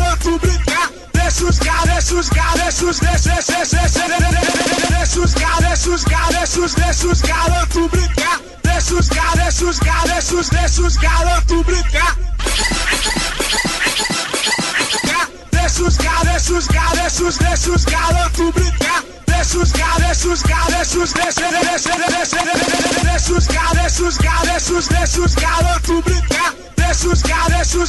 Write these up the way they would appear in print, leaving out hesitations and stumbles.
garotos brincar. Deixa os garotos brincar. Deixa os garotos brincar. Deixa os garotos brincar. Deixa os garotos brincar. Deixa os garotos brincar. Deixa os garotos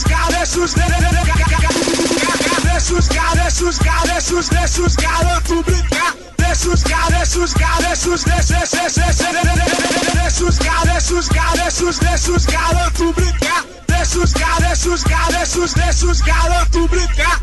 brincar. Deixa os garotos brincar. Deixa os garotos brincar.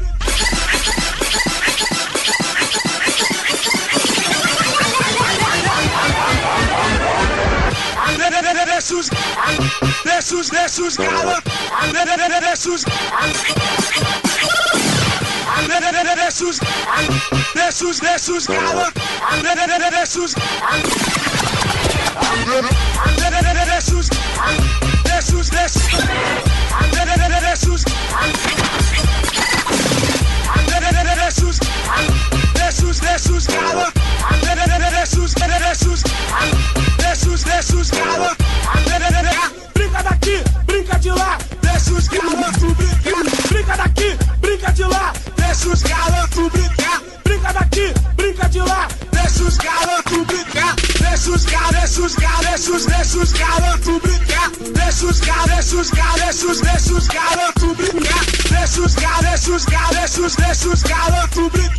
Brinca daqui, brinca de lá. Deixa os garotos brincar. Brinca daqui, brinca de lá. Deixa os garotos brincar. Brinca daqui, brinca de lá. Deixa os garotos brincar. Deixa os garotos brincar. Deixa os garotos brincar. Deixa os garotos brincar.